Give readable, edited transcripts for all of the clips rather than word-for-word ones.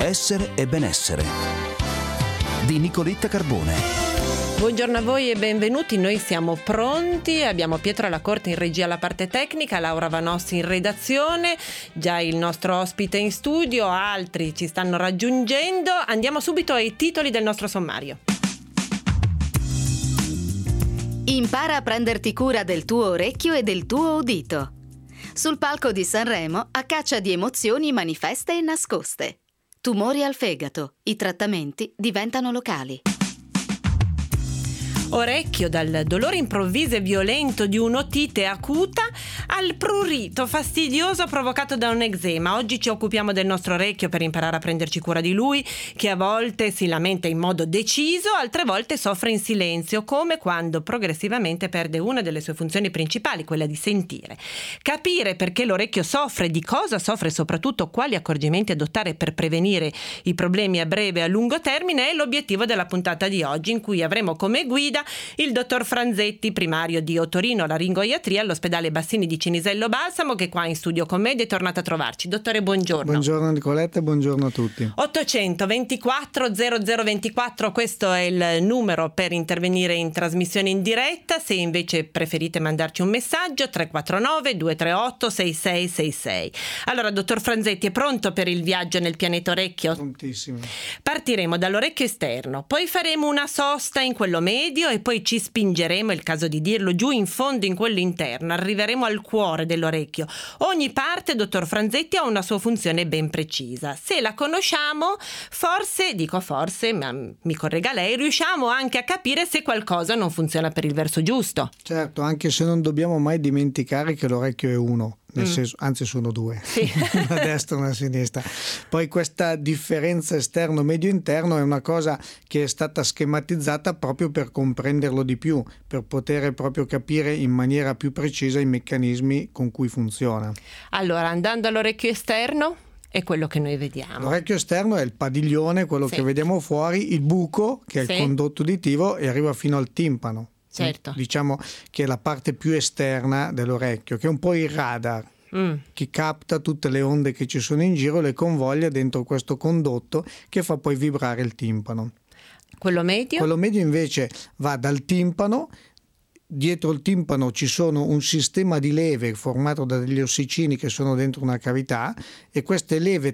Essere e benessere di Nicoletta Carbone. Buongiorno a voi e benvenuti, noi siamo pronti, abbiamo Pietro alla Corte in regia alla parte tecnica, Laura Vanossi in redazione, già il nostro ospite in studio, altri ci stanno raggiungendo. Andiamo subito ai titoli del nostro sommario. Impara a prenderti cura del tuo orecchio e del tuo udito. Sul palco di Sanremo, a caccia di emozioni manifeste e nascoste. Tumori al fegato. I trattamenti diventano locali. Orecchio, dal dolore improvviso e violento di un'otite acuta al prurito fastidioso provocato da un eczema. Oggi ci occupiamo del nostro orecchio per imparare a prenderci cura di lui, che a volte si lamenta in modo deciso, altre volte soffre in silenzio, come quando progressivamente perde una delle sue funzioni principali, quella di sentire. Capire perché l'orecchio soffre, di cosa soffre e soprattutto quali accorgimenti adottare per prevenire i problemi a breve e a lungo termine è l'obiettivo della puntata di oggi, in cui avremo come guida il dottor Franzetti, primario di otorino-laringoiatria all'ospedale Bassini di Cinisello Balsamo, che è qua in studio con me ed è tornato a trovarci. Dottore, buongiorno. Buongiorno Nicoletta e buongiorno a tutti. 824 0024, questo è il numero per intervenire in trasmissione in diretta. Se invece preferite mandarci un messaggio, 349 238 6666. Allora, dottor Franzetti, è pronto per il viaggio nel pianeta orecchio? Prontissimo. Partiremo dall'orecchio esterno, poi faremo una sosta in quello medio e poi ci spingeremo, è il caso di dirlo, giù in fondo in quello interno. Arriveremo al cuore dell'orecchio. Ogni parte, dottor Franzetti, ha una sua funzione ben precisa. Se la conosciamo, forse, ma mi corregga lei, riusciamo anche a capire se qualcosa non funziona per il verso giusto. Certo, anche se non dobbiamo mai dimenticare che l'orecchio è uno. Nel senso, anzi sono due, sì. Una destra e una sinistra. Poi questa differenza esterno-medio-interno è una cosa che è stata schematizzata proprio per comprenderlo di più, per poter proprio capire in maniera più precisa i meccanismi con cui funziona. Allora, andando all'orecchio esterno, è quello che noi vediamo. L'orecchio esterno è il padiglione, quello che vediamo fuori, il buco, che è il condotto uditivo, e arriva fino al timpano. Certo. Diciamo che è la parte più esterna dell'orecchio, che è un po' il radar, che capta tutte le onde che ci sono in giro, le convoglia dentro questo condotto che fa poi vibrare il timpano. Quello medio? Quello medio invece va dal timpano. Dietro il timpano ci sono un sistema di leve formato da degli ossicini che sono dentro una cavità, e queste leve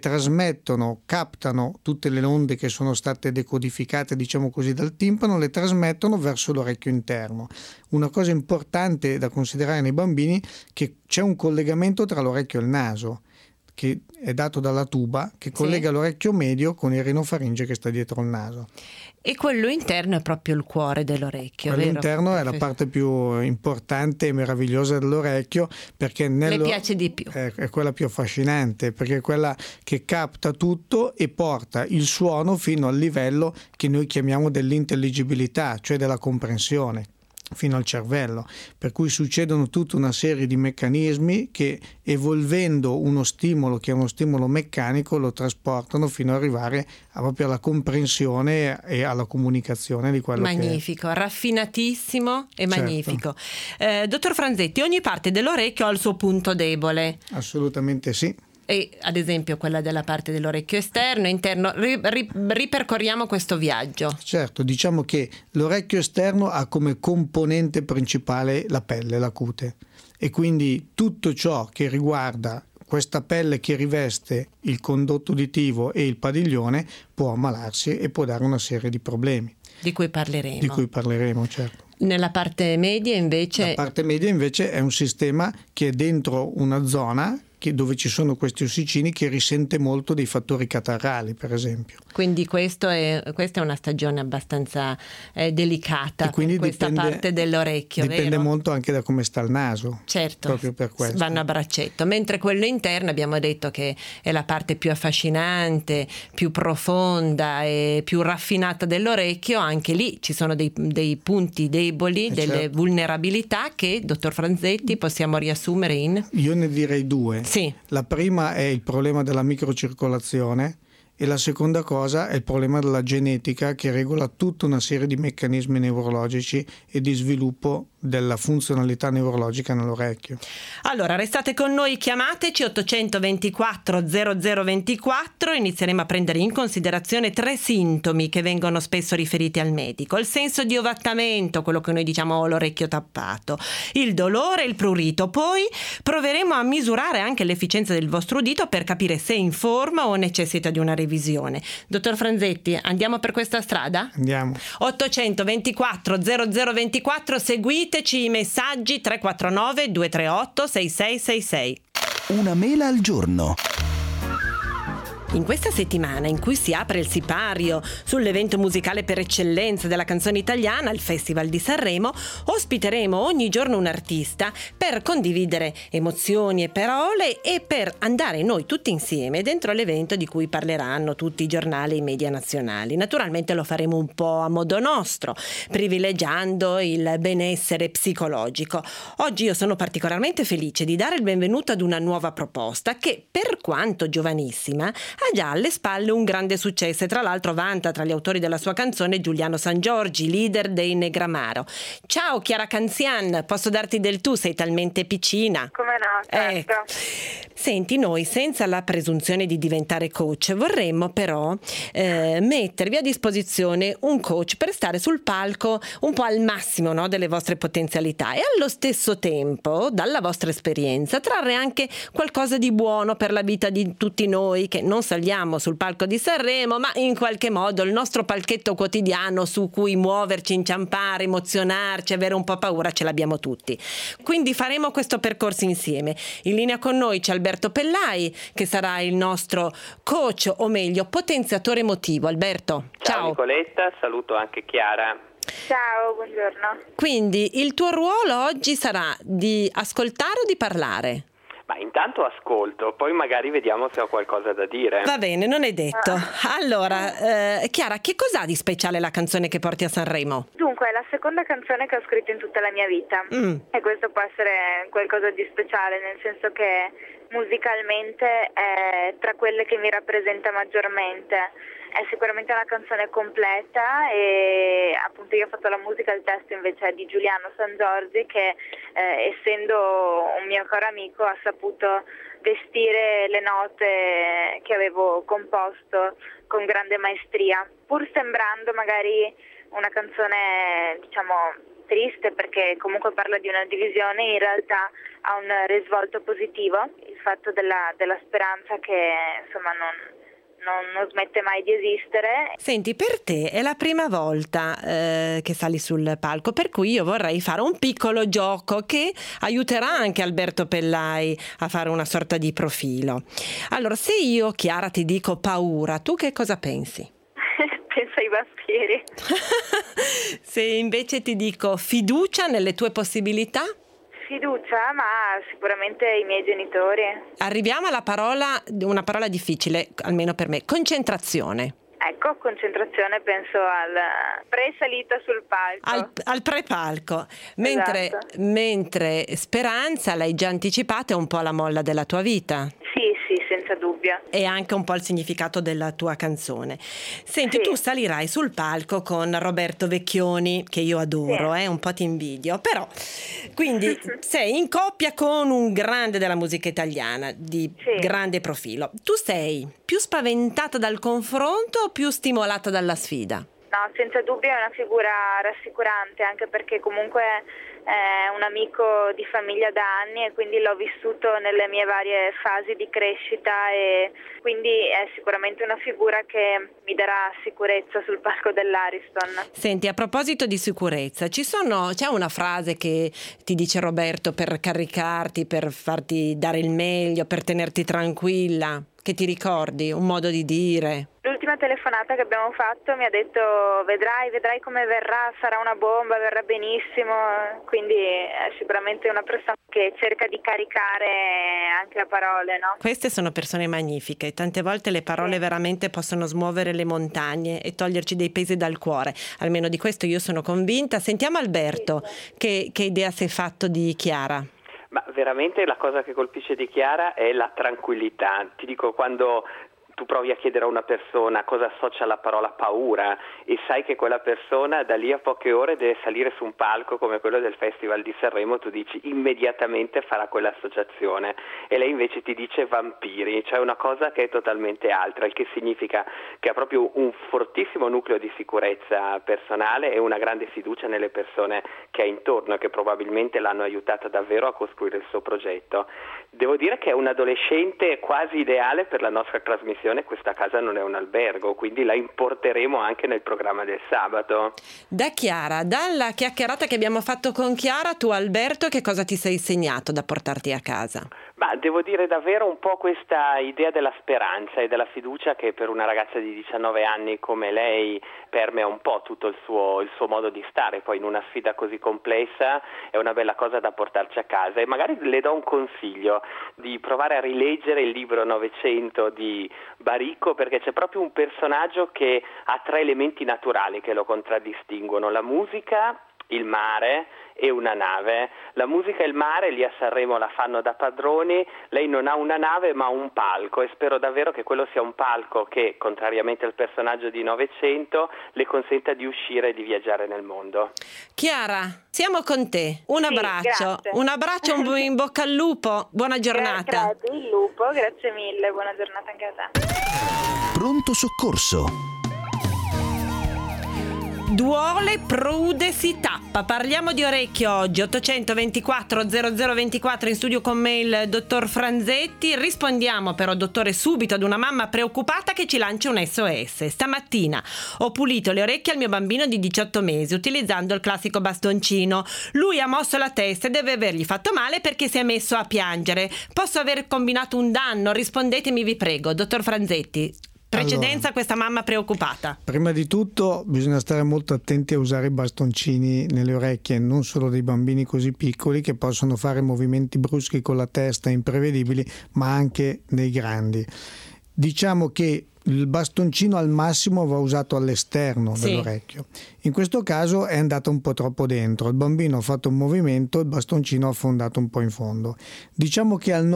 captano tutte le onde che sono state decodificate, diciamo così, dal timpano, le trasmettono verso l'orecchio interno. Una cosa importante da considerare nei bambini è che c'è un collegamento tra l'orecchio e il naso, che è dato dalla tuba che collega l'orecchio medio con il rinofaringe che sta dietro il naso. E quello interno è proprio il cuore dell'orecchio, quello vero? Interno è la parte più importante e meravigliosa dell'orecchio, perché le piace di più. È quella più affascinante, perché è quella che capta tutto e porta il suono fino al livello che noi chiamiamo dell'intelligibilità, cioè della comprensione, fino al cervello, per cui succedono tutta una serie di meccanismi che, evolvendo uno stimolo che è uno stimolo meccanico, lo trasportano fino ad arrivare proprio alla comprensione e alla comunicazione di quello magnifico, che è. Raffinatissimo e certo. Magnifico. Dottor Franzetti, ogni parte dell'orecchio ha il suo punto debole. Assolutamente sì. E ad esempio quella della parte dell'orecchio esterno e interno, ripercorriamo questo viaggio. Certo, diciamo che l'orecchio esterno ha come componente principale la pelle, la cute, e quindi tutto ciò che riguarda questa pelle che riveste il condotto uditivo e il padiglione può ammalarsi e può dare una serie di problemi. Di cui parleremo, certo. Nella parte media invece? La parte media invece è un sistema che è dentro una zona dove ci sono questi ossicini, che risente molto dei fattori catarrali, per esempio. Questa è una stagione abbastanza delicata, quindi questa parte dell'orecchio. Dipende vero? molto anche da come sta il naso. Certo, proprio per questo. Vanno a braccetto, mentre quello interno abbiamo detto che è la parte più affascinante, più profonda e più raffinata dell'orecchio. Anche lì ci sono dei punti deboli, delle vulnerabilità che, dottor Franzetti, possiamo riassumere in? Io ne direi due. Sì. La prima è il problema della microcircolazione, e la seconda cosa è il problema della genetica, che regola tutta una serie di meccanismi neurologici e di sviluppo della funzionalità neurologica nell'orecchio. Allora, restate con noi, chiamateci 824 0024, inizieremo a prendere in considerazione 3 sintomi che vengono spesso riferiti al medico: il senso di ovattamento, quello che noi diciamo l'orecchio tappato, il dolore, il prurito. Poi proveremo a misurare anche l'efficienza del vostro udito per capire se è in forma o necessita di una revisione. Dottor Franzetti, andiamo per questa strada? Andiamo. 824 0024, seguiteci i messaggi 349 238 6666. Una mela al giorno. In questa settimana in cui si apre il sipario sull'evento musicale per eccellenza della canzone italiana, il Festival di Sanremo, ospiteremo ogni giorno un artista per condividere emozioni e parole e per andare noi tutti insieme dentro l'evento di cui parleranno tutti i giornali e i media nazionali. Naturalmente lo faremo un po' a modo nostro, privilegiando il benessere psicologico. Oggi io sono particolarmente felice di dare il benvenuto ad una nuova proposta che, per quanto giovanissima, ha già alle spalle un grande successo e tra l'altro vanta tra gli autori della sua canzone Giuliano Sangiorgi, leader dei Negramaro. Ciao Chiara Canzian, posso darti del tu, sei talmente piccina. Come no, certo. Senti, noi senza la presunzione di diventare coach vorremmo però mettervi a disposizione un coach per stare sul palco un po' al massimo, no, delle vostre potenzialità e allo stesso tempo dalla vostra esperienza trarre anche qualcosa di buono per la vita di tutti noi che non saliamo sul palco di Sanremo, ma in qualche modo il nostro palchetto quotidiano su cui muoverci, inciampare, emozionarci, avere un po' paura ce l'abbiamo tutti. Quindi faremo questo percorso insieme. In linea con noi c'è Alberto Pellai che sarà il nostro coach, o meglio potenziatore emotivo. Alberto, ciao. Nicoletta, saluto anche Chiara. Ciao, buongiorno. Quindi il tuo ruolo oggi sarà di ascoltare o di parlare? Ma intanto ascolto, poi magari vediamo se ho qualcosa da dire. Va bene, non è detto. Allora, Chiara, che cos'ha di speciale la canzone che porti a Sanremo? Dunque, è la seconda canzone che ho scritto in tutta la mia vita e questo può essere qualcosa di speciale, nel senso che musicalmente è tra quelle che mi rappresenta maggiormente. È sicuramente una canzone completa e appunto io ho fatto la musica, il testo invece è di Giuliano Sangiorgi che essendo un mio caro amico ha saputo vestire le note che avevo composto con grande maestria, pur sembrando magari una canzone diciamo triste perché comunque parla di una divisione, in realtà ha un risvolto positivo, il fatto della speranza che insomma non smette mai di esistere. Senti, per te è la prima volta che sali sul palco, per cui io vorrei fare un piccolo gioco che aiuterà anche Alberto Pellai a fare una sorta di profilo. Allora, se io, Chiara, ti dico paura, tu che cosa pensi? Penso ai vampiri. Se invece ti dico fiducia nelle tue possibilità? Fiducia, ma sicuramente i miei genitori. Arriviamo alla parola, una parola difficile, almeno per me, concentrazione. Ecco, concentrazione, penso al pre-salita sul palco. Al pre-palco. Esatto. Mentre speranza, l'hai già anticipata, è un po' la molla della tua vita. Sì, senza dubbio. E anche un po' il significato della tua canzone. Senti, Sì. Tu salirai sul palco con Roberto Vecchioni, che io adoro, Sì. Un po' ti invidio, però quindi sei in coppia con un grande della musica italiana, di Sì. grande profilo. Tu sei più spaventata dal confronto o più stimolata dalla sfida? No, senza dubbio è una figura rassicurante, anche perché comunque è un amico di famiglia da anni e quindi l'ho vissuto nelle mie varie fasi di crescita e quindi è sicuramente una figura che mi darà sicurezza sul palco dell'Ariston. Senti, a proposito di sicurezza, c'è una frase che ti dice Roberto per caricarti, per farti dare il meglio, per tenerti tranquilla, che ti ricordi, un modo di dire? L'ultima telefonata che abbiamo fatto mi ha detto vedrai come verrà, sarà una bomba, verrà benissimo, quindi è sicuramente una persona che cerca di caricare anche a parole, no? Queste sono persone magnifiche, tante volte le parole veramente possono smuovere le montagne e toglierci dei pesi dal cuore, almeno di questo io sono convinta. Sentiamo Alberto, che idea sei fatto di Chiara? Ma veramente la cosa che colpisce di Chiara è la tranquillità. Ti dico, quando tu provi a chiedere a una persona cosa associa alla parola paura e sai che quella persona da lì a poche ore deve salire su un palco come quello del Festival di Sanremo, tu dici immediatamente farà quell'associazione, e lei invece ti dice vampiri, cioè una cosa che è totalmente altra, il che significa che ha proprio un fortissimo nucleo di sicurezza personale e una grande fiducia nelle persone che ha intorno e che probabilmente l'hanno aiutata davvero a costruire il suo progetto. Devo dire che è un adolescente quasi ideale per la nostra trasmissione. Questa casa non è un albergo, quindi la importeremo anche nel programma del sabato. Da Chiara, dalla chiacchierata che abbiamo fatto con Chiara, tu Alberto che cosa ti sei segnato da portarti a casa? Ma devo dire davvero un po' questa idea della speranza e della fiducia che per una ragazza di 19 anni come lei permea un po' tutto il suo modo di stare. Poi in una sfida così complessa è una bella cosa da portarci a casa, e magari le do un consiglio di provare a rileggere il libro 900 di Baricco, perché c'è proprio un personaggio che ha 3 elementi naturali che lo contraddistinguono: la musica, il mare e una nave. La musica e il mare lì a Sanremo la fanno da padroni, lei non ha una nave ma un palco, e spero davvero che quello sia un palco che, contrariamente al personaggio di 900, le consenta di uscire e di viaggiare nel mondo. Chiara, siamo con te, un abbraccio, grazie. un abbraccio, un in bocca al lupo, buona giornata. Grazie, il lupo, grazie mille, buona giornata anche a te. Pronto soccorso. Duole, prude, si tappa. Parliamo di orecchio oggi. 824 0024 in studio con me il dottor Franzetti. Rispondiamo però, dottore, subito ad una mamma preoccupata che ci lancia un SOS. Stamattina ho pulito le orecchie al mio bambino di 18 mesi utilizzando il classico bastoncino. Lui ha mosso la testa e deve avergli fatto male perché si è messo a piangere. Posso aver combinato un danno? Rispondetemi, vi prego, dottor Franzetti. Precedenza a questa mamma preoccupata. Prima di tutto bisogna stare molto attenti a usare i bastoncini nelle orecchie, non solo dei bambini così piccoli che possono fare movimenti bruschi con la testa imprevedibili, ma anche dei grandi. Diciamo che il bastoncino al massimo va usato all'esterno dell'orecchio. In questo caso è andato un po' troppo dentro, il bambino ha fatto un movimento, il bastoncino ha affondato un po' in fondo. Diciamo che al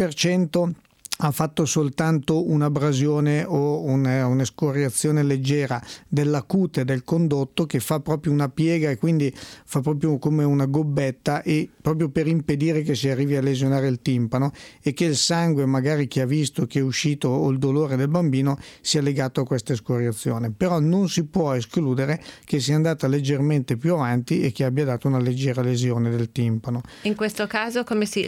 90% ha fatto soltanto un'abrasione o un'escoriazione leggera della cute del condotto, che fa proprio una piega e quindi fa proprio come una gobbetta, e proprio per impedire che si arrivi a lesionare il timpano e che il sangue magari che ha visto che è uscito o il dolore del bambino sia legato a questa escoriazione. Però non si può escludere che sia andata leggermente più avanti e che abbia dato una leggera lesione del timpano. In questo caso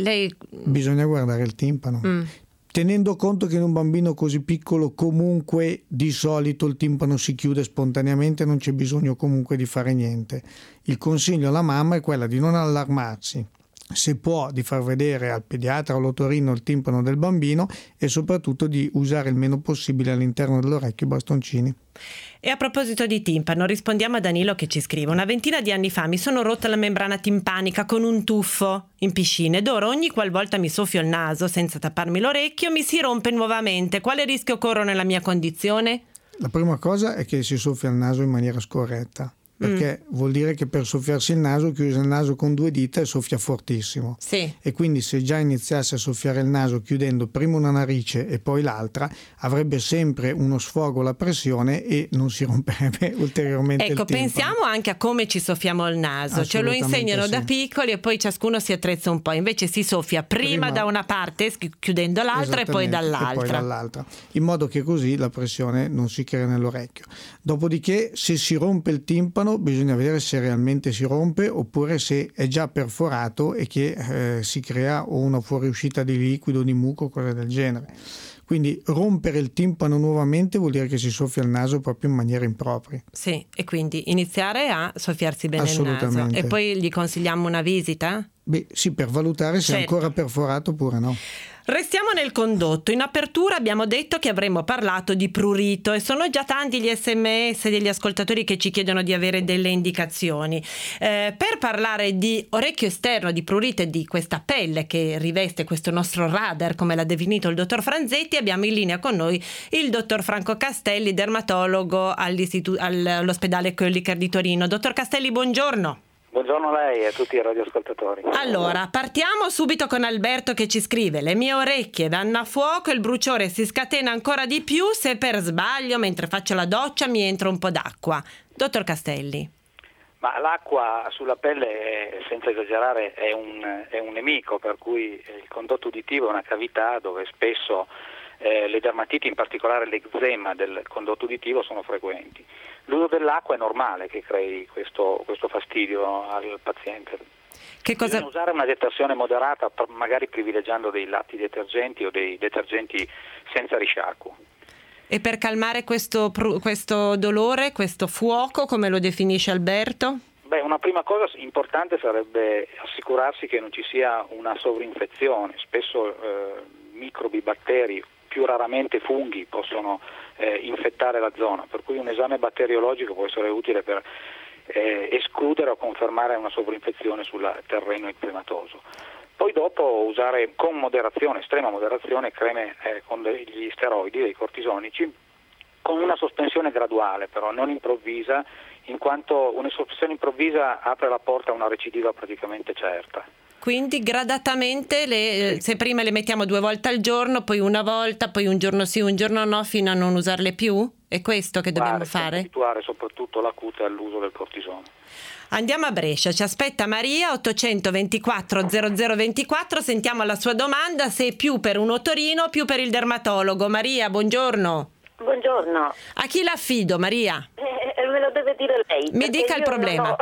Bisogna guardare il timpano. Tenendo conto che in un bambino così piccolo comunque di solito il timpano si chiude spontaneamente, non c'è bisogno comunque di fare niente. Il consiglio alla mamma è quella di non allarmarsi, se può di far vedere al pediatra o all'otorino il timpano del bambino, e soprattutto di usare il meno possibile all'interno dell'orecchio i bastoncini. E a proposito di timpano, rispondiamo a Danilo che ci scrive: una ventina di anni fa mi sono rotta la membrana timpanica con un tuffo in piscina ed ora ogni qualvolta mi soffio il naso senza tapparmi l'orecchio mi si rompe nuovamente. Quale rischio corro nella mia condizione? La prima cosa è che si soffia il naso in maniera scorretta, perché vuol dire che per soffiarsi il naso chiude il naso con 2 dita e soffia fortissimo. Sì. E quindi se già iniziasse a soffiare il naso chiudendo prima una narice e poi l'altra, avrebbe sempre uno sfogo alla pressione e non si romperebbe ulteriormente il timpano. Pensiamo anche a come ci soffiamo il naso, ce lo insegnano da piccoli e poi ciascuno si attrezza un po', invece si soffia prima da una parte chiudendo l'altra e poi dall'altra, in modo che così la pressione non si crea nell'orecchio. Dopodiché, se si rompe il timpano, bisogna vedere se realmente si rompe oppure se è già perforato e che si crea o una fuoriuscita di liquido, di muco, cose del genere. Quindi rompere il timpano nuovamente vuol dire che si soffia il naso proprio in maniera impropria. Sì, e quindi iniziare a soffiarsi bene il naso. E poi gli consigliamo una visita? Beh, sì, per valutare se è ancora perforato oppure no. Restiamo nel condotto. In apertura abbiamo detto che avremmo parlato di prurito e sono già tanti gli SMS degli ascoltatori che ci chiedono di avere delle indicazioni. Per parlare di orecchio esterno, di prurito e di questa pelle che riveste questo nostro radar, come l'ha definito il dottor Franzetti, abbiamo in linea con noi il dottor Franco Castelli, dermatologo all'ospedale Koelliker di Torino. Dottor Castelli, buongiorno. Buongiorno a lei e a tutti i radioascoltatori. Allora, partiamo subito con Alberto che ci scrive: le mie orecchie danno a fuoco e il bruciore si scatena ancora di più se per sbaglio mentre faccio la doccia mi entra un po' d'acqua. Dottor Castelli. Ma l'acqua sulla pelle, senza esagerare, è un nemico, per cui il condotto uditivo è una cavità dove spesso le dermatiti, in particolare l'eczema del condotto uditivo, sono frequenti. L'uso dell'acqua è normale che crei questo fastidio al paziente. Bisogna usare una detersione moderata, magari privilegiando dei latti detergenti o dei detergenti senza risciacquo. E per calmare questo dolore, questo fuoco, come lo definisce Alberto? Una prima cosa importante sarebbe assicurarsi che non ci sia una sovrinfezione. Spesso microbi, batteri, più raramente funghi possono infettare la zona, per cui un esame batteriologico può essere utile per escludere o confermare una sovrinfezione sul terreno eczematoso. Poi dopo usare con moderazione, estrema moderazione, creme con degli steroidi, dei cortisonici, con una sospensione graduale però, non improvvisa, in quanto una sospensione improvvisa apre la porta a una recidiva praticamente certa. Quindi gradatamente, se prima le mettiamo 2 volte al giorno, poi una volta, poi un giorno sì, un giorno no, fino a non usarle più? È questo che dobbiamo fare? Abituare soprattutto la cute all'uso del cortisone. Andiamo a Brescia, ci aspetta Maria, 824 0024, sentiamo la sua domanda, se è più per un otorino o più per il dermatologo. Maria, buongiorno. Buongiorno. A chi l'affido, Maria? Me lo deve dire lei. Mi dica il problema.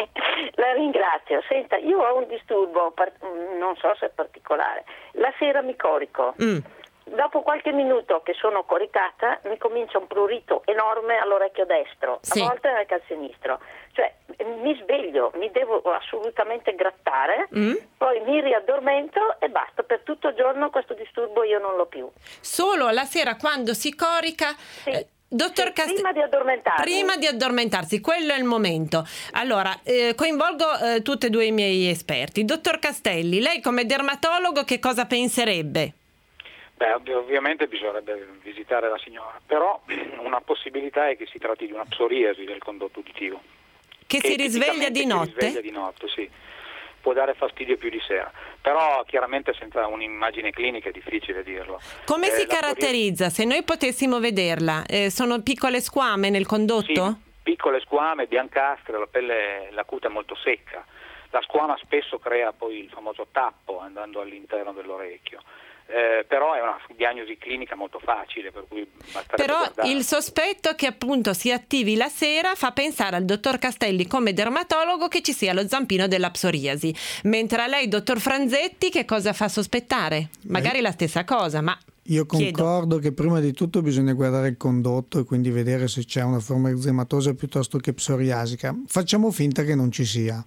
La ringrazio. Senta, io ho un disturbo, non so se è particolare. La sera mi corico. Dopo qualche minuto che sono coricata mi comincia un prurito enorme all'orecchio destro, sì, a volte anche al sinistro. Cioè mi sveglio, mi devo assolutamente grattare, poi mi riaddormento e basta. Per tutto il giorno questo disturbo io non l'ho più. Solo la sera quando si corica? Sì. Dottor Prima di addormentarsi, quello è il momento. Allora, coinvolgo tutti e due i miei esperti. Dottor Castelli, lei come dermatologo che cosa penserebbe? Ovviamente bisognerebbe visitare la signora, però una possibilità è che si tratti di una psoriasi del condotto uditivo. Che si risveglia di notte? Si risveglia di notte, sì. Può dare fastidio più di sera, però chiaramente senza un'immagine clinica è difficile dirlo. Come si caratterizza? Se noi potessimo vederla, sono piccole squame nel condotto? Sì, piccole squame, biancastre, la pelle, la cute è molto secca. La squama spesso crea poi il famoso tappo andando all'interno dell'orecchio. Però è una diagnosi clinica molto facile, per cui però guardare. Il sospetto che appunto si attivi la sera fa pensare al dottor Castelli come dermatologo che ci sia lo zampino della psoriasi, mentre a lei, dottor Franzetti, che cosa fa sospettare? Magari la stessa cosa, ma io concordo che prima di tutto bisogna guardare il condotto e quindi vedere se c'è una forma eczematosa piuttosto che psoriasica. Facciamo finta che non ci sia.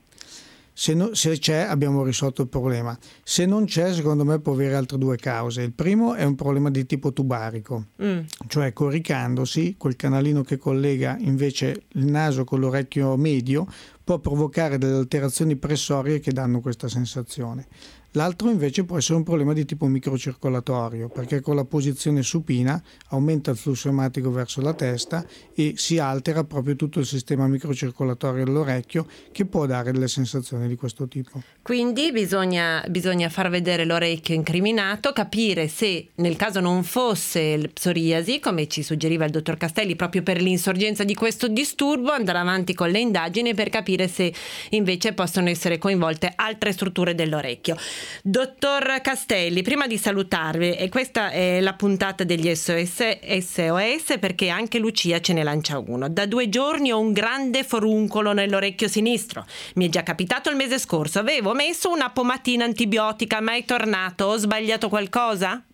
Se c'è abbiamo risolto il problema, se non c'è secondo me può avere altre 2 cause. Il primo è un problema di tipo tubarico, cioè coricandosi quel canalino che collega invece il naso con l'orecchio medio può provocare delle alterazioni pressorie che danno questa sensazione. L'altro invece può essere un problema di tipo microcircolatorio, perché con la posizione supina aumenta il flusso ematico verso la testa e si altera proprio tutto il sistema microcircolatorio dell'orecchio, che può dare delle sensazioni di questo tipo. Quindi bisogna far vedere l'orecchio incriminato, capire se nel caso non fosse il psoriasi, come ci suggeriva il dottor Castelli, proprio per l'insorgenza di questo disturbo, andare avanti con le indagini per capire se invece possono essere coinvolte altre strutture dell'orecchio. Dottor Castelli, prima di salutarvi, e questa è la puntata degli SOS perché anche Lucia ce ne lancia uno. Da 2 giorni ho un grande foruncolo nell'orecchio sinistro. Mi è già capitato il mese scorso, avevo messo una pomatina antibiotica, ma è tornato. Ho sbagliato qualcosa?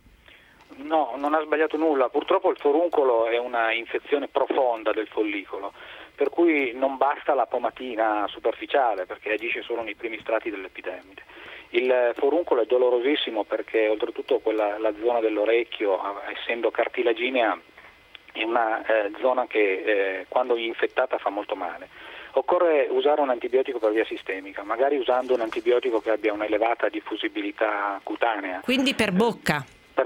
No, non ha sbagliato nulla. Purtroppo il foruncolo è una infezione profonda del follicolo, per cui non basta la pomatina superficiale perché agisce solo nei primi strati dell'epidermide. Il foruncolo è dolorosissimo perché oltretutto la zona dell'orecchio, essendo cartilaginea, è una zona che quando infettata fa molto male. Occorre usare un antibiotico per via sistemica, magari usando un antibiotico che abbia un'elevata diffusibilità cutanea. Quindi per bocca? Per bocca,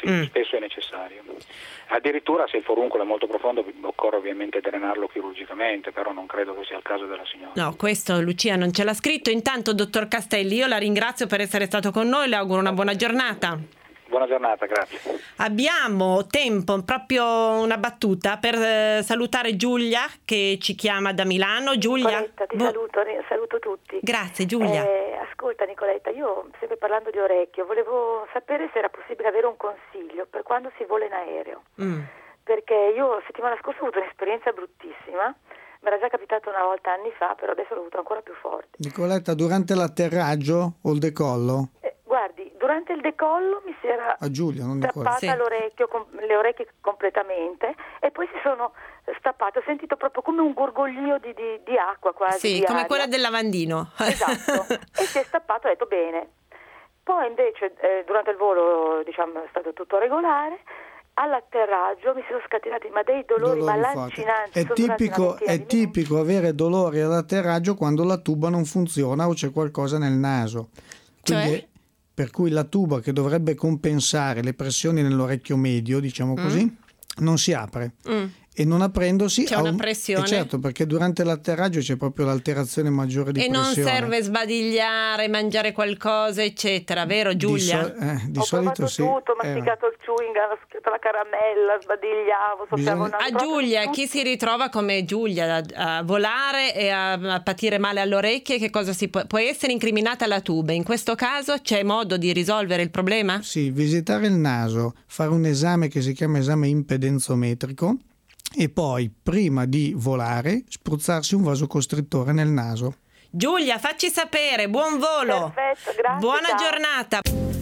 spesso è necessario. Addirittura se il foruncolo è molto profondo occorre ovviamente drenarlo chirurgicamente, però non credo che sia il caso della signora. No, questo Lucia non ce l'ha scritto. Intanto, dottor Castelli, io la ringrazio per essere stato con noi, le auguro una buona giornata. Buona giornata, grazie. Abbiamo tempo, proprio una battuta, per salutare Giulia che ci chiama da Milano. Giulia? Nicoletta, ti saluto tutti. Grazie Giulia. Ascolta Nicoletta, io sempre parlando di orecchio, volevo sapere se era possibile avere un consiglio per quando si vola in aereo. Perché io settimana scorsa ho avuto un'esperienza bruttissima, mi era già capitato una volta anni fa, però adesso l'ho avuto ancora più forte. Nicoletta, durante l'atterraggio o il decollo? Guardi, durante il decollo mi si era strappata le orecchie completamente e poi si sono stappate, ho sentito proprio come un gorgoglio di acqua quasi. Sì, di come aria. quella del lavandino. Esatto, e si è stappato, ho detto bene. Poi invece durante il volo diciamo è stato tutto regolare. All'atterraggio mi sono scatenati dei dolori lancinanti. È tipico avere dolori all'atterraggio quando la tuba non funziona o c'è qualcosa nel naso. Quindi, per cui la tuba che dovrebbe compensare le pressioni nell'orecchio medio, diciamo così, non si apre. E non aprendosi c'è una pressione. Certo, perché durante l'atterraggio c'è proprio l'alterazione maggiore di pressione. E non serve sbadigliare, mangiare qualcosa, eccetera, vero Giulia? Di ho solito sì. Ho masticato il chewing, ho scritto la caramella, sbadigliavo, soffiavo A Giulia, chi si ritrova come Giulia a volare e a patire male alle orecchie, che cosa può essere incriminata la tuba? In questo caso c'è modo di risolvere il problema? Sì, visitare il naso, fare un esame che si chiama esame impedenzometrico e poi, prima di volare, spruzzarsi un vasocostrittore nel naso. Giulia, facci sapere, buon volo! Perfetto, grazie. Buona ciao. giornata!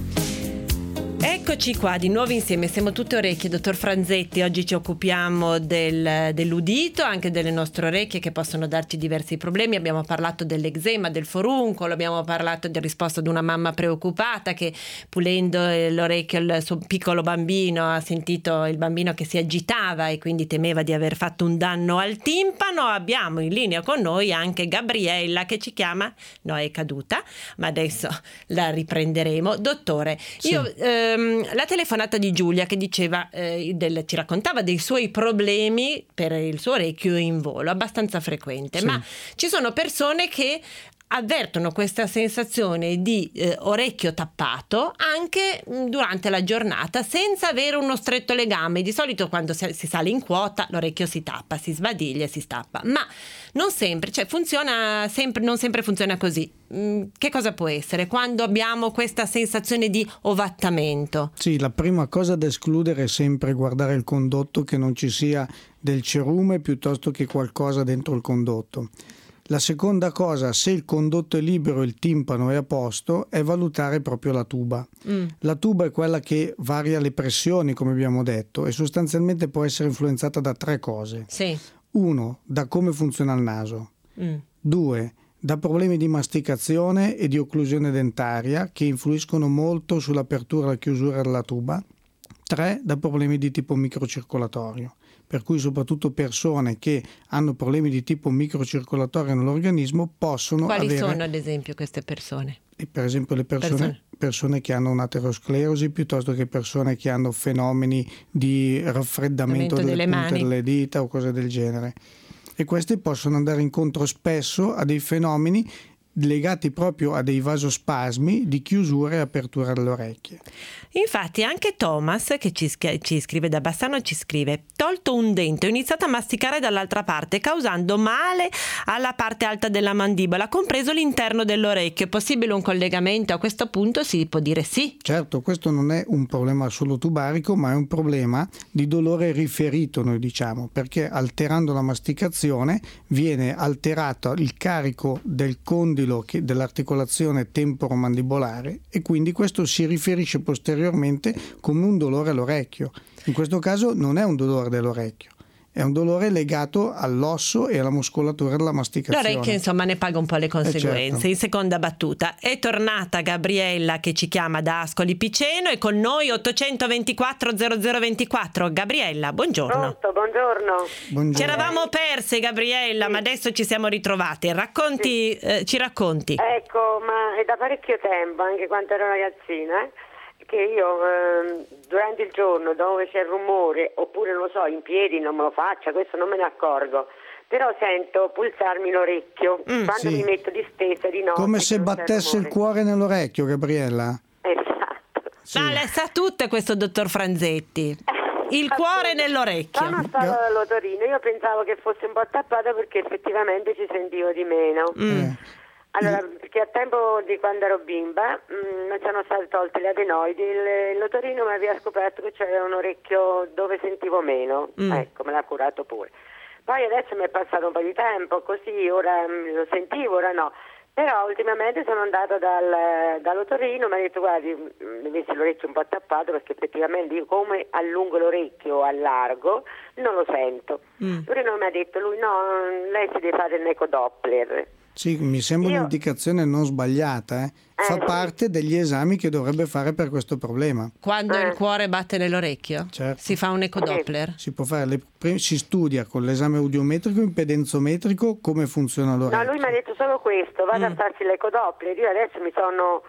Eccoci qua di nuovo insieme, siamo tutte orecchie, dottor Franzetti. Oggi ci occupiamo dell'udito, anche delle nostre orecchie che possono darci diversi problemi. Abbiamo parlato dell'eczema, del foruncolo, abbiamo parlato del risposto ad una mamma preoccupata che pulendo l'orecchio al suo piccolo bambino ha sentito il bambino che si agitava e quindi temeva di aver fatto un danno al timpano. Abbiamo in linea con noi anche Gabriella che ci chiama, no è caduta, ma adesso la riprenderemo. Dottore, sì. La telefonata di Giulia che diceva ci raccontava dei suoi problemi per il suo orecchio in volo, abbastanza frequente, sì. Ma ci sono persone che avvertono questa sensazione di orecchio tappato anche durante la giornata senza avere uno stretto legame. Di solito quando si sale in quota l'orecchio si tappa, si sbadiglia e si stappa, ma non sempre, non sempre funziona così. Che cosa può essere quando abbiamo questa sensazione di ovattamento? Sì, la prima cosa da escludere è sempre guardare il condotto, che non ci sia del cerume piuttosto che qualcosa dentro il condotto. La seconda cosa, se il condotto è libero e il timpano è a posto, è valutare proprio la tuba. La tuba è quella che varia le pressioni, come abbiamo detto, e sostanzialmente può essere influenzata da 3 cose. Sì. 1. Da come funziona il naso. 2. Da problemi di masticazione e di occlusione dentaria che influiscono molto sull'apertura e la chiusura della tuba. 3. Da problemi di tipo microcircolatorio. Per cui soprattutto persone che hanno problemi di tipo microcircolatorio nell'organismo possono Quali avere... sono ad esempio queste persone? Per esempio le persone che hanno un'aterosclerosi, piuttosto che persone che hanno fenomeni di raffreddamento delle punte delle dita o cose del genere. E questi possono andare incontro spesso a dei fenomeni legati proprio a dei vasospasmi di chiusura e apertura delle orecchie. Infatti anche Thomas, che ci scrive da Bassano, ci scrive: tolto un dente ho iniziato a masticare dall'altra parte causando male alla parte alta della mandibola, compreso l'interno dell'orecchio. È possibile un collegamento? A questo punto si può dire sì. Certo, questo non è un problema solo tubarico, ma è un problema di dolore riferito, noi diciamo, perché alterando la masticazione viene alterato il carico del condilo dell'articolazione temporomandibolare e quindi questo si riferisce posteriormente come un dolore all'orecchio. In questo caso non è un dolore dell'orecchio, è un dolore legato all'osso e alla muscolatura della masticazione. L'orecchio insomma ne paga un po' le conseguenze. Certo. In seconda battuta è tornata Gabriella che ci chiama da Ascoli Piceno e con noi 824 0024. Gabriella, buongiorno. Pronto, buongiorno. Ci eravamo perse Gabriella, ma adesso ci siamo ritrovate. Ci racconti. Ecco, ma è da parecchio tempo, anche quando ero ragazzina, che io durante il giorno dove c'è il rumore, oppure non lo so, in piedi non me lo faccia, questo non me ne accorgo, però sento pulsarmi l'orecchio quando mi metto distesa di notte. Come se battesse il cuore nell'orecchio, Gabriella. Esatto. Sì. Ma le sa tutte questo dottor Franzetti. Il cuore nell'orecchio. Sono stata dall'otorino, io pensavo che fosse un po' tappata perché effettivamente ci sentivo di meno. Allora, perché a tempo di quando ero bimba non c'erano state tolte le adenoidi, l'otorino mi aveva scoperto che c'era un orecchio dove sentivo meno, ecco, me l'ha curato pure. Poi adesso mi è passato un po' di tempo, così ora lo sentivo, ora no. Però ultimamente sono andata dall'otorino, mi ha detto guardi, mi avessi l'orecchio un po' tappato perché effettivamente io come allungo l'orecchio o allargo non lo sento. L'otorino mi ha detto lui no, lei si deve fare il ecodoppler. Sì, mi sembra un'indicazione non sbagliata, fa parte degli esami che dovrebbe fare per questo problema. Quando il cuore batte nell'orecchio? Certo. Si fa un ecodoppler? Si può fare, si studia con l'esame audiometrico, impedenzometrico come funziona l'orecchio. No, lui mi ha detto solo questo, vado a farsi l'ecodoppler. Io adesso mi sono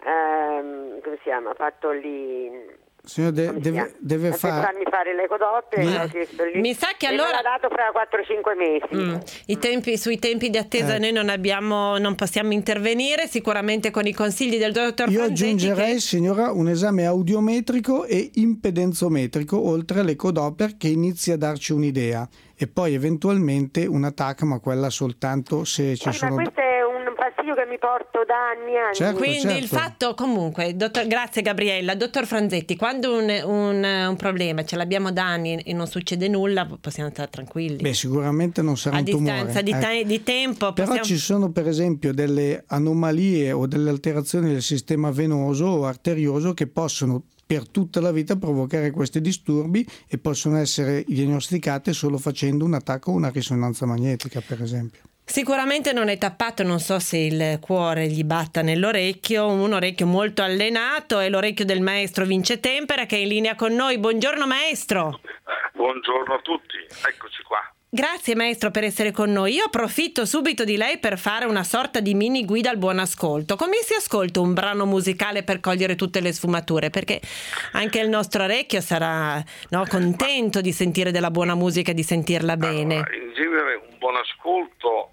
come si chiama, fatto lì. Signor, deve farmi fare l'ecodoppler. Mi sa che allora me l'ha dato fra 4-5 mesi. Sui tempi di attesa noi non possiamo intervenire, sicuramente con i consigli del dottor Franzetti. Io aggiungerei, signora, un esame audiometrico e impedenzometrico oltre all'ecodoppler che inizia a darci un'idea, e poi eventualmente una TAC, ma quella soltanto se ci sono. Ma questo è un fastidio che mi porto da anni e anni. Certo, quindi il fatto comunque, grazie Gabriella, dottor Franzetti, quando un problema ce l'abbiamo da anni e non succede nulla, possiamo stare tranquilli. Beh, sicuramente non sarà un tumore. A distanza di tempo però ci sono per esempio delle anomalie o delle alterazioni del sistema venoso o arterioso che possono per tutta la vita provocare questi disturbi e possono essere diagnosticate solo facendo un attacco o una risonanza magnetica, per esempio. Sicuramente non è tappato, non so se il cuore gli batta nell'orecchio, un orecchio molto allenato, è l'orecchio del maestro Vince Tempera che è in linea con noi. Buongiorno maestro. Buongiorno a tutti, eccoci qua. Grazie maestro per essere con noi. Io approfitto subito di lei per fare una sorta di mini guida al buon ascolto. Come si ascolta un brano musicale per cogliere tutte le sfumature? Perché anche il nostro orecchio sarà contento di sentire della buona musica e di sentirla bene. Allora, in genere un buon ascolto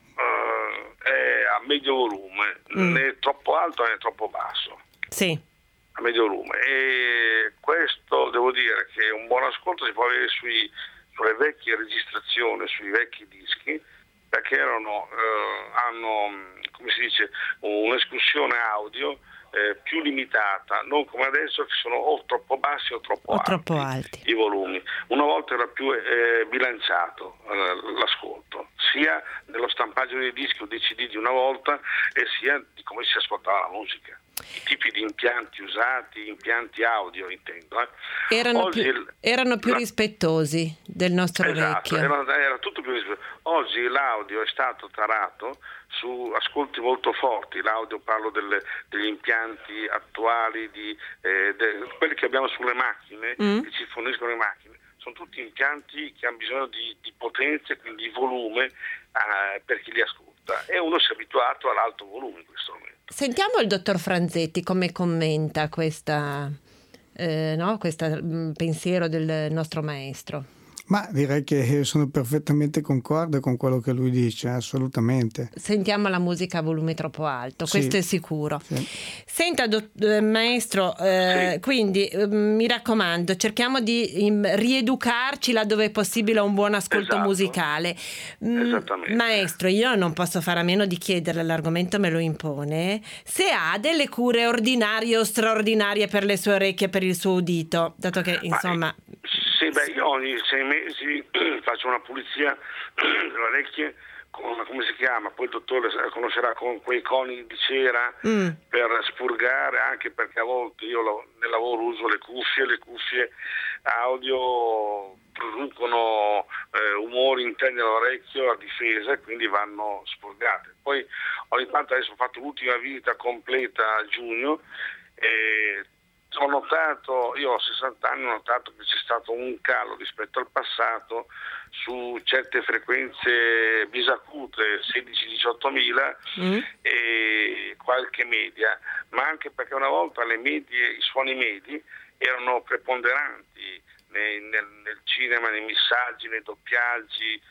è a medio volume, né troppo alto né troppo basso. Sì. A medio volume. E questo devo dire che un buon ascolto si può avere sulle vecchie registrazioni, sui vecchi dischi, perché hanno, come si dice, un'escursione audio più limitata, non come adesso che sono o troppo bassi o troppo alti i volumi. Una volta era più bilanciato l'ascolto, sia nello stampaggio dei dischi o dei CD di una volta e sia di come si ascoltava la musica. I tipi di impianti usati, impianti audio intendo. Erano più rispettosi del nostro orecchio. Era tutto più rispettoso. Oggi l'audio è stato tarato su ascolti molto forti. L'audio, parlo degli impianti attuali, quelli che abbiamo sulle macchine, che ci forniscono le macchine. Sono tutti impianti che hanno bisogno di potenza, quindi di volume per chi li ascolta. E uno si è abituato all'alto volume in questo momento. Sentiamo il dottor Franzetti come commenta questo pensiero del nostro maestro. Ma direi che sono perfettamente concorde con quello che lui dice, assolutamente. Sentiamo la musica a volume troppo alto, questo è sicuro. Sì. Senta, maestro, quindi mi raccomando, cerchiamo di rieducarci laddove è possibile a un buon ascolto musicale. Esattamente. Maestro, io non posso fare a meno di chiederle, l'argomento me lo impone, se ha delle cure ordinarie o straordinarie per le sue orecchie e per il suo udito, dato che insomma... Sì, io ogni 6 mesi faccio una pulizia delle orecchie con, come si chiama, poi il dottore conoscerà, con quei coni di cera per spurgare, anche perché a volte io nel lavoro uso le cuffie audio producono umori interni all'orecchio a difesa e quindi vanno spurgate. Poi ogni tanto adesso ho fatto l'ultima visita completa a giugno e ho io ho 60 anni, ho notato che c'è stato un calo rispetto al passato su certe frequenze bisacute, 16-18 mila e qualche media, ma anche perché una volta i suoni medi erano preponderanti nel cinema, nei messaggi, nei doppiaggi,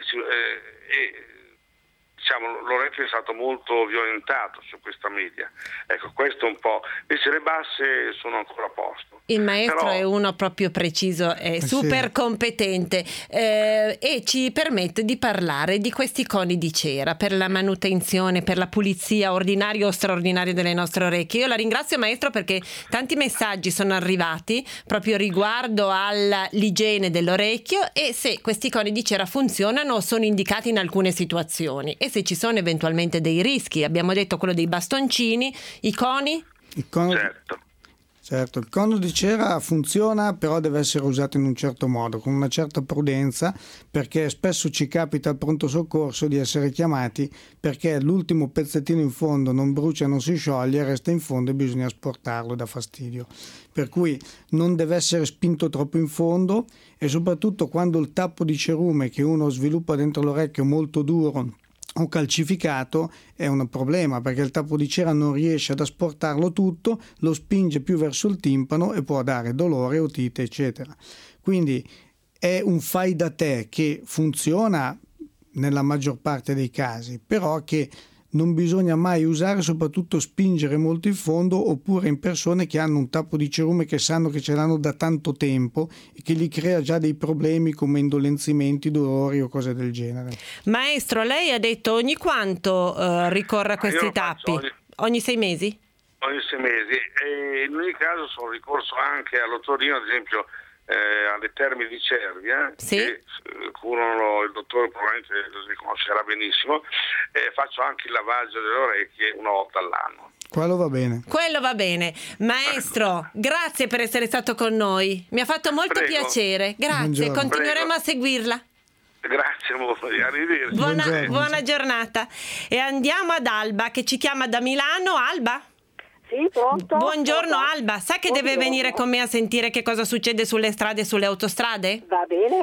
diciamo, l'orecchio è stato molto violentato su questa media. Ecco, questo un po'. Invece le basse sono ancora a posto. Il maestro è uno proprio preciso, è super competente e ci permette di parlare di questi coni di cera per la manutenzione, per la pulizia ordinaria o straordinaria delle nostre orecchie. Io la ringrazio, maestro, perché tanti messaggi sono arrivati proprio riguardo all'igiene dell'orecchio e se questi coni di cera funzionano o sono indicati in alcune situazioni e se ci sono eventualmente dei rischi. Abbiamo detto quello dei bastoncini, i coni? Certo, il cono di cera funziona, però deve essere usato in un certo modo, con una certa prudenza, perché spesso ci capita al pronto soccorso di essere chiamati perché l'ultimo pezzettino in fondo non brucia, non si scioglie, resta in fondo e bisogna asportarlo, dà fastidio. Per cui non deve essere spinto troppo in fondo e soprattutto quando il tappo di cerume che uno sviluppa dentro l'orecchio è molto duro o calcificato è un problema, perché il tappo di cera non riesce ad asportarlo tutto, lo spinge più verso il timpano e può dare dolore, otite, eccetera. Quindi è un fai da te che funziona nella maggior parte dei casi, però che non bisogna mai usare, soprattutto spingere molto in fondo, oppure in persone che hanno un tappo di cerume che sanno che ce l'hanno da tanto tempo e che gli crea già dei problemi come indolenzimenti, dolori o cose del genere. Maestro, lei ha detto ogni quanto ricorre a questi tappi? Ogni 6 mesi? Ogni 6 mesi e in ogni caso sono ricorso anche all'otorino, ad esempio alle Terme di Cervia, che curano il dottore, probabilmente lo riconoscerà benissimo, faccio anche il lavaggio delle orecchie una volta all'anno. Quello va bene. Maestro, grazie per essere stato con noi, mi ha fatto molto piacere, grazie. Buongiorno. Continueremo a seguirla. Grazie a voi, arrivederci. Buona giornata. E andiamo ad Alba che ci chiama da Milano. Alba? Sì, pronto? Buongiorno Alba, sa che deve venire con me a sentire che cosa succede sulle strade e sulle autostrade? Va bene.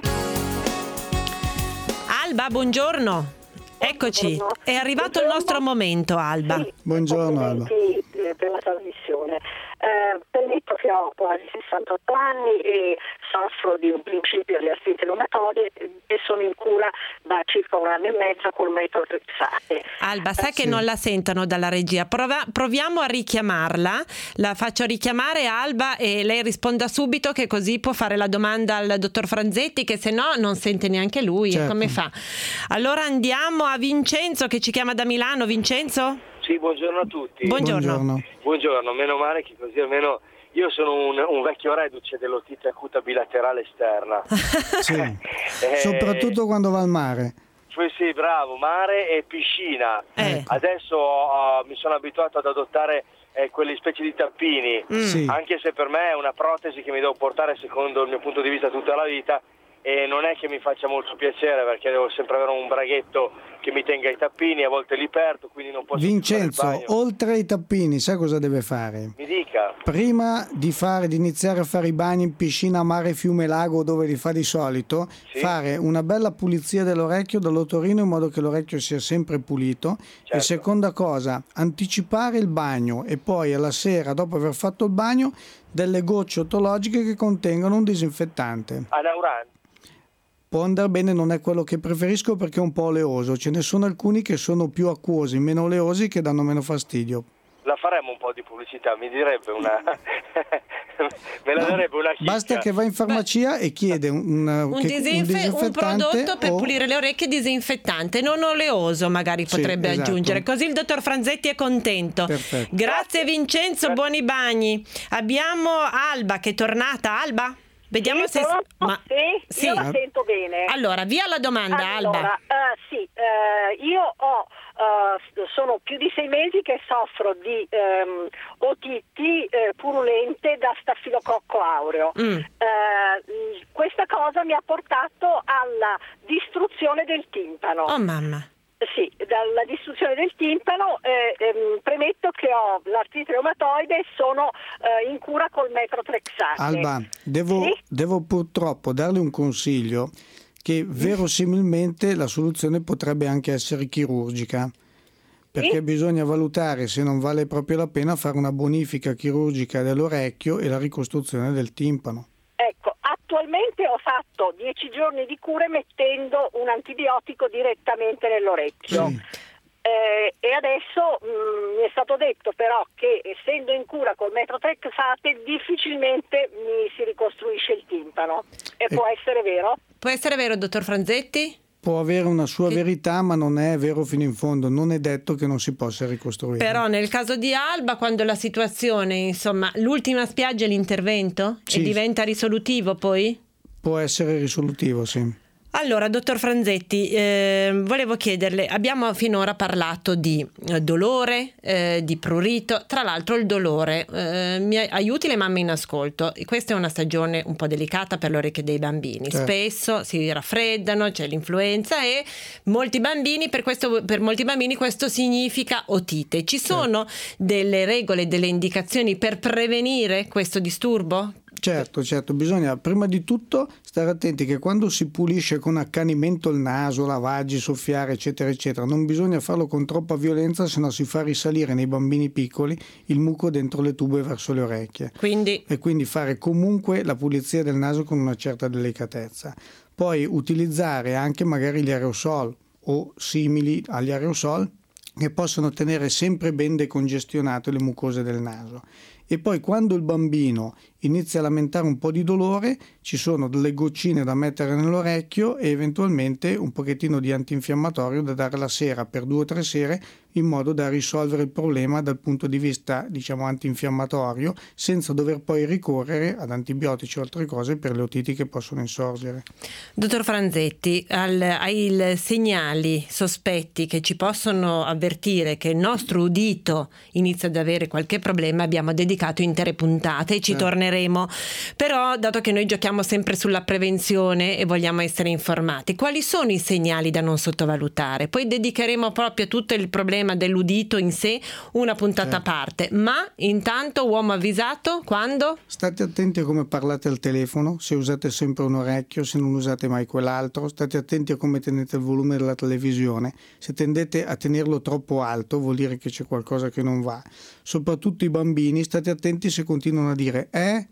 Alba, buongiorno. Eccoci, è arrivato il nostro momento, Alba. Sì, buongiorno Alba. Per la trasmissione. Permetto che ho quasi 68 anni e soffro di un principio di artrite reumatoide e sono in cura da circa 1 anno e mezzo col metotrexate. Alba, sa che non la sentono dalla regia, proviamo a richiamarla, la faccio richiamare Alba e lei risponda subito, che così può fare la domanda al dottor Franzetti, che se no non sente neanche lui. Certo. Come fa? Allora andiamo a Vincenzo che ci chiama da Milano. Vincenzo? Sì, buongiorno a tutti. Buongiorno, meno male che così almeno io sono un vecchio reduce dell'otite acuta bilaterale esterna. Sì. Soprattutto quando va al mare. Sì, bravo, mare e piscina. Adesso mi sono abituato ad adottare quelle specie di tappini, anche se per me è una protesi che mi devo portare secondo il mio punto di vista tutta la vita. E non è che mi faccia molto piacere perché devo sempre avere un braghetto che mi tenga i tappini, a volte li perdo, quindi non posso. Vincenzo, oltre ai tappini, sai cosa deve fare? Mi dica. Prima di iniziare a fare i bagni in piscina, mare, fiume, lago, dove li fa di solito, fare una bella pulizia dell'orecchio dall'otorino in modo che l'orecchio sia sempre pulito. Certo. E seconda cosa, anticipare il bagno e poi alla sera, dopo aver fatto il bagno, delle gocce otologiche che contengono un disinfettante. Anaurante. Può andare bene, non è quello che preferisco perché è un po' oleoso. Ce ne sono alcuni che sono più acquosi, meno oleosi, che danno meno fastidio. La faremmo un po' di pubblicità, mi direbbe una me la darebbe una chicca. Basta che va in farmacia e chiede un prodotto per pulire le orecchie disinfettante, non oleoso magari potrebbe aggiungere, così il dottor Franzetti è contento. Perfetto. Grazie Vincenzo, buoni bagni. Abbiamo Alba che è tornata. Alba? Vediamo se... Sì, io la sento bene. Allora, via la domanda, Alba. Io sono più di 6 mesi che soffro di otiti purulente da stafilococco aureo. Questa cosa mi ha portato alla distruzione del timpano. Oh mamma. Sì, dalla distruzione del timpano. Premetto che ho l'artrite reumatoide e sono in cura col metotrexate. Alba, devo purtroppo darle un consiglio, che verosimilmente la soluzione potrebbe anche essere chirurgica, perché bisogna valutare se non vale proprio la pena fare una bonifica chirurgica dell'orecchio e la ricostruzione del timpano. Ecco, attualmente ho fatto 10 giorni di cure mettendo un antibiotico direttamente nell'orecchio. Sì. E adesso mi è stato detto però che essendo in cura col metotrexate difficilmente mi si ricostruisce il timpano. E può essere vero? Può essere vero, dottor Franzetti? Può avere una sua verità, ma non è vero fino in fondo, non è detto che non si possa ricostruire. Però nel caso di Alba, quando la situazione, insomma, l'ultima spiaggia è l'intervento? Sì. E diventa risolutivo poi? Può essere risolutivo, sì. Allora, dottor Franzetti, volevo chiederle, abbiamo finora parlato di dolore, di prurito, tra l'altro il dolore, mi aiuti le mamme in ascolto, questa è una stagione un po' delicata per le orecchie dei bambini, spesso si raffreddano, c'è l'influenza e molti bambini, per molti bambini questo significa otite. Ci sono delle regole, delle indicazioni per prevenire questo disturbo? Certo, bisogna prima di tutto stare attenti che quando si pulisce con accanimento il naso, lavaggi, soffiare eccetera eccetera, non bisogna farlo con troppa violenza, sennò si fa risalire nei bambini piccoli il muco dentro le tube verso le orecchie. E quindi fare comunque la pulizia del naso con una certa delicatezza. Poi utilizzare anche magari gli aerosol o simili agli aerosol che possono tenere sempre ben decongestionate le mucose del naso. E poi quando il bambino inizia a lamentare un po' di dolore, ci sono delle goccine da mettere nell'orecchio e eventualmente un pochettino di antinfiammatorio da dare la sera per 2 o 3 sere, in modo da risolvere il problema dal punto di vista, diciamo, antinfiammatorio, senza dover poi ricorrere ad antibiotici o altre cose per le otiti che possono insorgere. Dottor Franzetti, ai segnali sospetti che ci possono avvertire che il nostro udito inizia ad avere qualche problema, abbiamo dedicato intere puntate e ci torneremo. Però, dato che noi giochiamo sempre sulla prevenzione e vogliamo essere informati, quali sono i segnali da non sottovalutare? Poi dedicheremo proprio a tutto il problema dell'udito in sé una puntata a parte, ma intanto uomo avvisato quando? State attenti a come parlate al telefono, se usate sempre un orecchio, se non usate mai quell'altro, state attenti a come tenete il volume della televisione, se tendete a tenerlo troppo alto vuol dire che c'è qualcosa che non va. Soprattutto i bambini, state attenti se continuano a dire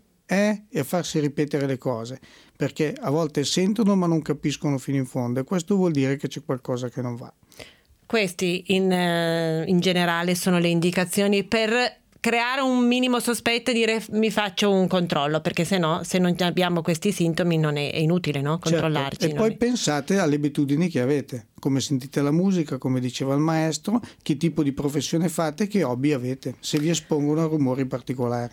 e a farsi ripetere le cose, perché a volte sentono ma non capiscono fino in fondo e questo vuol dire che c'è qualcosa che non va. Questi in generale sono le indicazioni per creare un minimo sospetto e dire mi faccio un controllo, perché se non abbiamo questi sintomi non è inutile, no? Controllarci. Certo. E poi pensate alle abitudini che avete, come sentite la musica, come diceva il maestro, che tipo di professione fate, che hobby avete, se vi espongono a rumori particolari.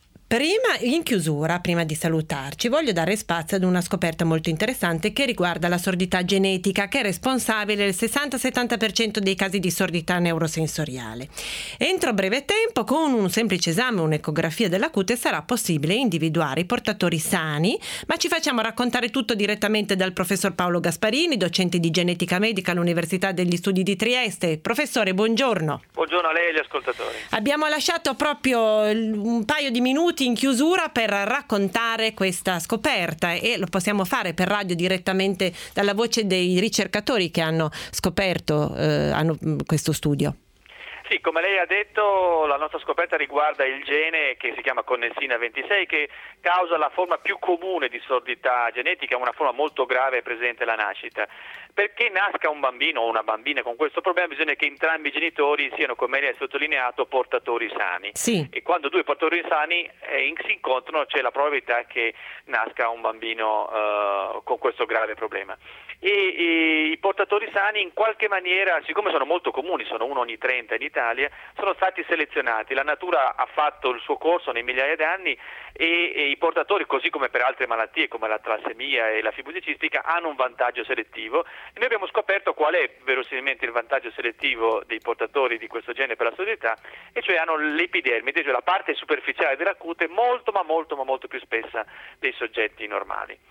In chiusura, prima di salutarci, voglio dare spazio ad una scoperta molto interessante che riguarda la sordità genetica, che è responsabile del 60-70% dei casi di sordità neurosensoriale. Entro breve tempo, con un semplice esame, un'ecografia della cute, sarà possibile individuare i portatori sani, ma ci facciamo raccontare tutto direttamente dal professor Paolo Gasparini, docente di genetica medica all'Università degli Studi di Trieste. Professore, buongiorno. Buongiorno a lei e agli ascoltatori. Abbiamo lasciato proprio un paio di minuti in chiusura per raccontare questa scoperta e lo possiamo fare per radio direttamente dalla voce dei ricercatori che hanno scoperto questo studio. Sì, come lei ha detto, la nostra scoperta riguarda il gene che si chiama connessina 26, che causa la forma più comune di sordità genetica, una forma molto grave presente alla nascita. Perché nasca un bambino o una bambina con questo problema bisogna che entrambi i genitori siano, come lei ha sottolineato, portatori sani. Sì. E quando 2 portatori sani si incontrano c'è la probabilità che nasca un bambino con questo grave problema. E i portatori sani in qualche maniera, siccome sono molto comuni, sono 1 ogni 30 in Italia, sono stati selezionati. La natura ha fatto il suo corso nei migliaia di anni e i portatori, così come per altre malattie come la talassemia e la fibrosi cistica, hanno un vantaggio selettivo e noi abbiamo scoperto qual è verosimilmente il vantaggio selettivo dei portatori di questo gene per la sordità, e cioè hanno l'epidermide, cioè la parte superficiale della cute molto più spessa dei soggetti normali.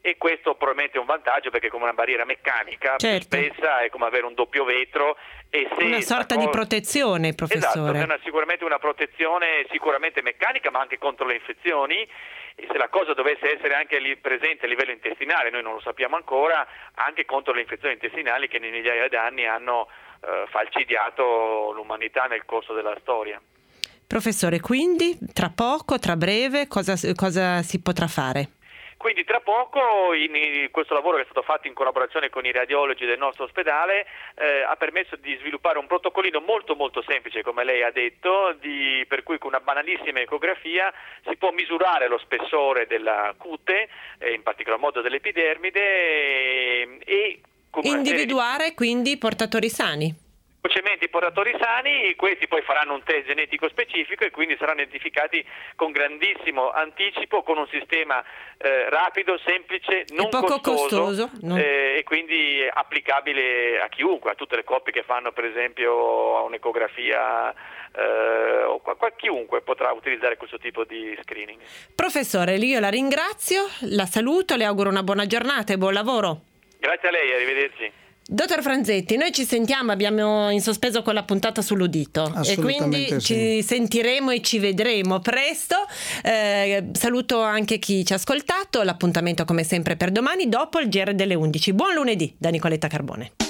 e questo probabilmente è un vantaggio perché come una barriera meccanica certo. più spessa è come avere un doppio vetro e se una sorta di protezione, professore. Esatto, è sicuramente una protezione sicuramente meccanica ma anche contro le infezioni. E se la cosa dovesse essere anche lì presente a livello intestinale, noi non lo sappiamo ancora, anche contro le infezioni intestinali che nei migliaia di anni hanno falcidiato l'umanità nel corso della storia. Professore, quindi tra poco, tra breve, cosa si potrà fare? Quindi tra poco questo lavoro che è stato fatto in collaborazione con i radiologi del nostro ospedale ha permesso di sviluppare un protocollino molto molto semplice, come lei ha detto, per cui con una banalissima ecografia si può misurare lo spessore della cute, in particolar modo dell'epidermide, e individuare quindi i portatori sani. Cementi portatori sani, questi poi faranno un test genetico specifico e quindi saranno identificati con grandissimo anticipo, con un sistema rapido, semplice, non poco costoso e quindi applicabile a chiunque, a tutte le coppie che fanno per esempio un'ecografia o chiunque potrà utilizzare questo tipo di screening. Professore, io la ringrazio, la saluto, le auguro una buona giornata e buon lavoro. Grazie a lei, arrivederci. Dottor Franzetti, noi ci sentiamo, abbiamo in sospeso quella puntata sull'udito e quindi ci sentiremo e ci vedremo presto. Saluto anche chi ci ha ascoltato, l'appuntamento come sempre per domani dopo il GR delle 11. Buon lunedì da Nicoletta Carbone.